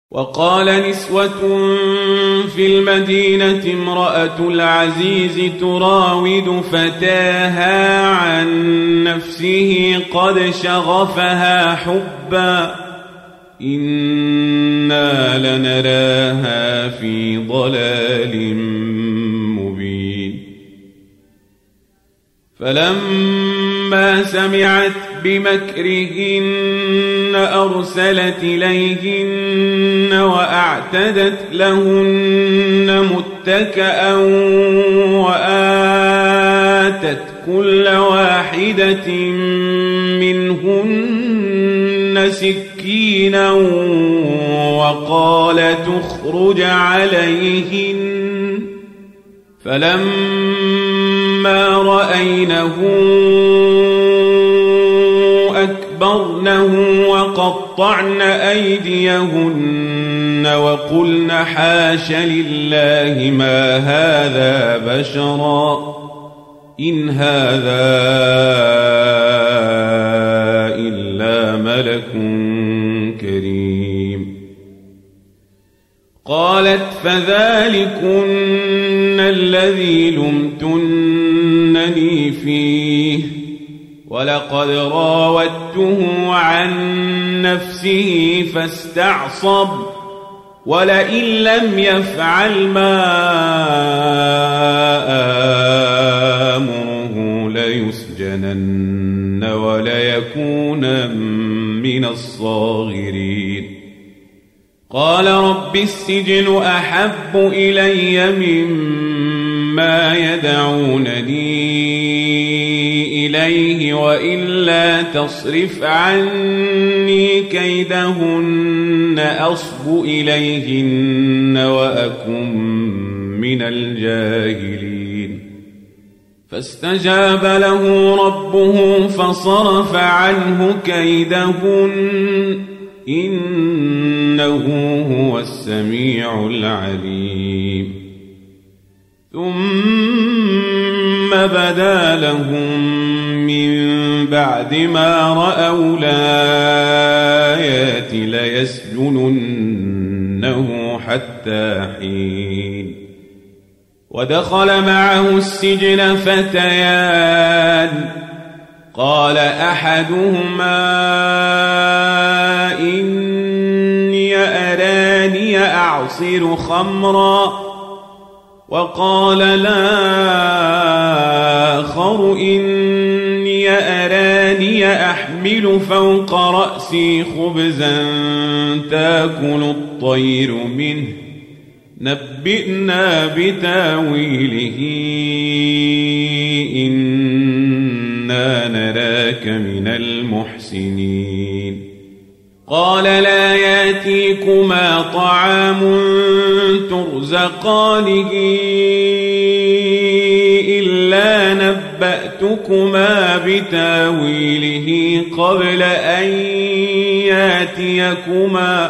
وقال نسوة في المدينة امرأة العزيز تراود فتاها عن نفسه قد شغفها حبا إنا لنراها في ضلال مبين فلما سمعت بمكرهن أرسلت إليهن وأعتدت لهن متكأ وآتت كل واحدة منهن سكينا وقال تخرج عليهن فلما رأينه أكبرنه وقطعن أيديهن وقلن حاش لله ما هذا بشرا إن هذا إلا ملك كريم قالت فذلكن الذي لمتنني فيه ولقد راودته عن نفسه فاستعصب ولئن لم يفعل ما آمره ليسجنن وليكون من الصاغرين قال رب السجن أحب إلي مما يدعونني إليه وإلا تصرف عني كيدهن أصب إليهن وأكن من الجاهلين فاستجاب له ربه فصرف عنه كيدهن إنه هو السميع العليم ثم بدا لهم من بعد ما رأوا الآيات ليسجننه حتى حين ودخل معه السجن فتيان قال أحدهما إني أراني أعصر خمرا وقال الآخر إني أراني أحمل فوق رأسي خبزا تأكل الطير منه نبئنا بتاويله إنا نراك من المحسنين قال لا يأتيكما طعام ترزقانه إلا نبأتكما بتاويله قبل أن يأتيكما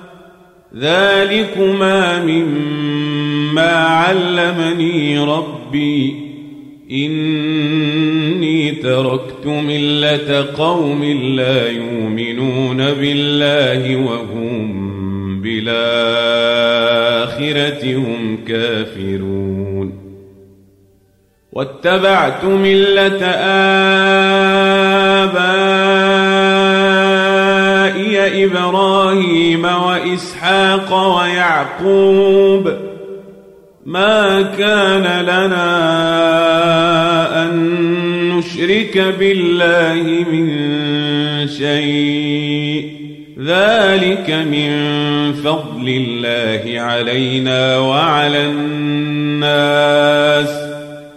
ذلكما مما علمني ربي إني تركت ملة قوم لا يؤمنون بالله وهم بالآخرة هم كافرون واتبعت ملة آبائي إبراهيم وإسحاق ويعقوب ما كان لنا أن نشرك بالله من شيء ذلك من فضل الله علينا وعلى الناس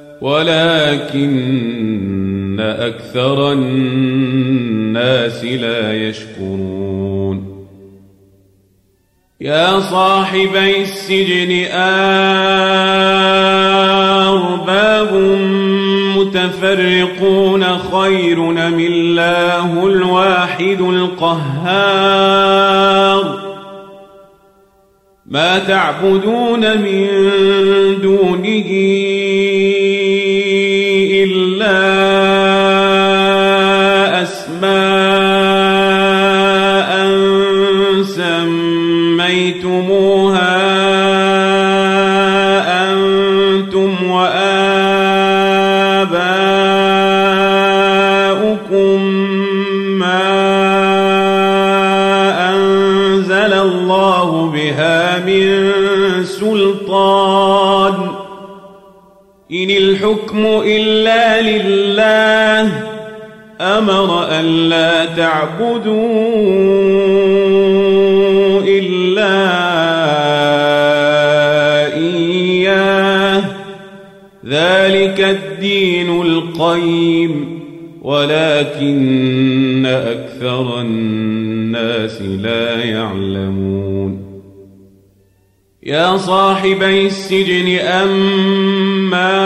ولكن أكثر الناس لا يشكرون يا صاحبي السجن أرباب متفرقون خير أم الله الواحد القهار ما تعبدون من دونه إلا أسماء سميتموها سميتموها أنتم وآباؤكم ما أنزل الله بها من سلطان إن الحكم إلا لله أمر ألا تعبدوا إلا إياه ذلك الدين القيم ولكن أكثر الناس لا يعلمون يا صاحبي السجن أما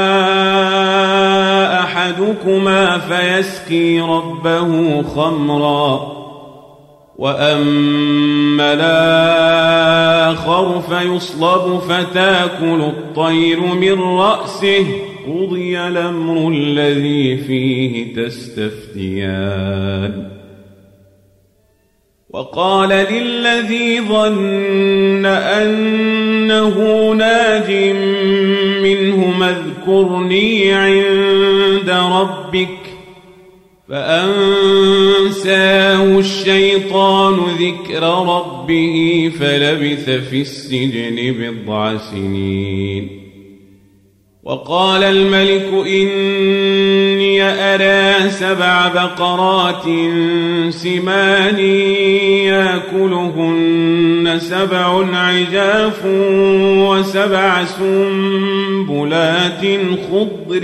أحدكما فيسقي ربه خمرا وأما الآخر فيصلب فتاكل الطير من رأسه قضي الأمر الذي فيه تستفتيان وقال للذي ظن أنه ناج منه اذكرني عند ربك فأنساه الشيطان ذكر ربه فلبث في السجن بضع سنين وقال الملك إني أرى 7 بقرات سمان يأكلهن 7 عجاف و7 سنبلات خضر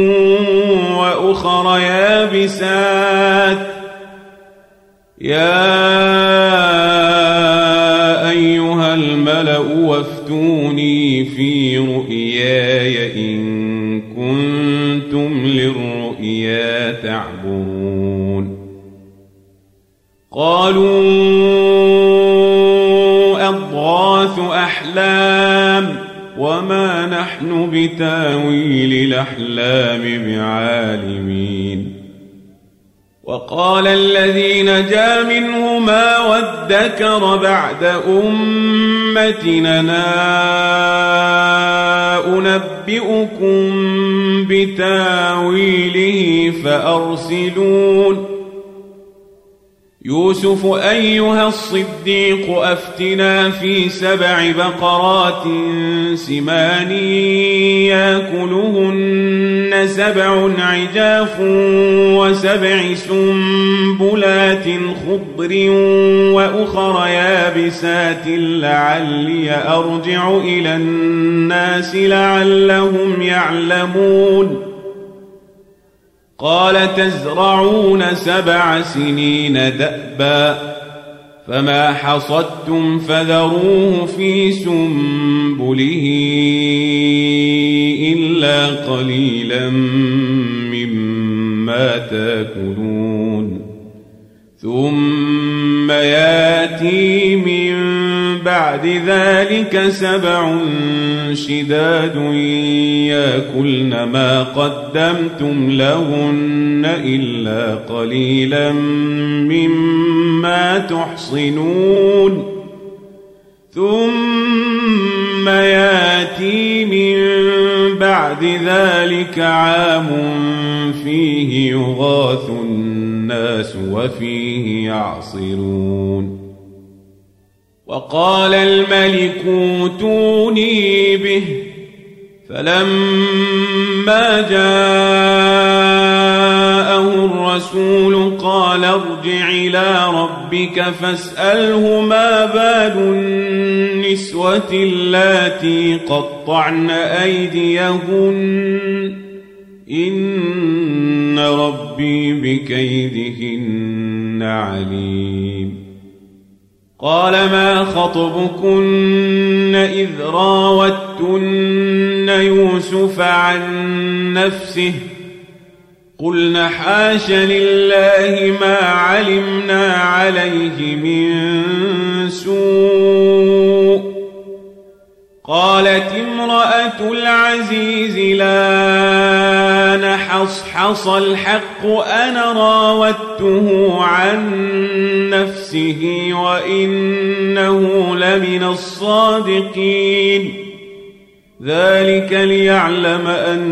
وأخر يابسات يا أيها الملأ وافتوني في رؤياي إن كنتم للرؤيا تعبرون قالوا أضغاث أحلام وما نحن بتاويل الأحلام بعالمين وقال الذي نجا منهما وادكر بعد أمتنا أنبئكم بتاويله فأرسلون يوسف أيها الصديق أفتنا في 7 بقرات سمان يأكلهن 7 عجاف و7 سنبلات خضر وأخر يابسات لعلي أرجع إلى الناس لعلهم يعلمون قال تزرعون 7 سنين دأبا فما حصدتم فذروه في سنبله إلا قليلا مما تأكلون ثم ياتي من بعد ذلك 7 شداد يأكلن ما قدمتم لهن إلا قليلا مما تحصنون ثم ياتي من بعد ذلك عام فيه يغاث الناس وفيه يعصرون وقال الملك اوتوني به فلما جاءه الرسول قال ارجع إلى ربك فاسأله ما بال النسوة اللاتي قطعن أيديهن إن ربي بكيدهن عليم قال ما خطبكن إذ راوتن يوسف عن نفسه قلنا حاش لله ما علمنا عليه من سوء قالت امرأة العزيز لا نحظ حصحص الحق أنا راودته عن نفسه وإنه لمن الصادقين ذلك ليعلم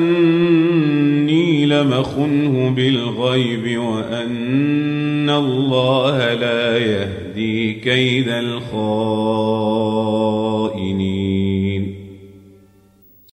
أني لم أخنه بالغيب وأن الله لا يهدي كيد الخائنين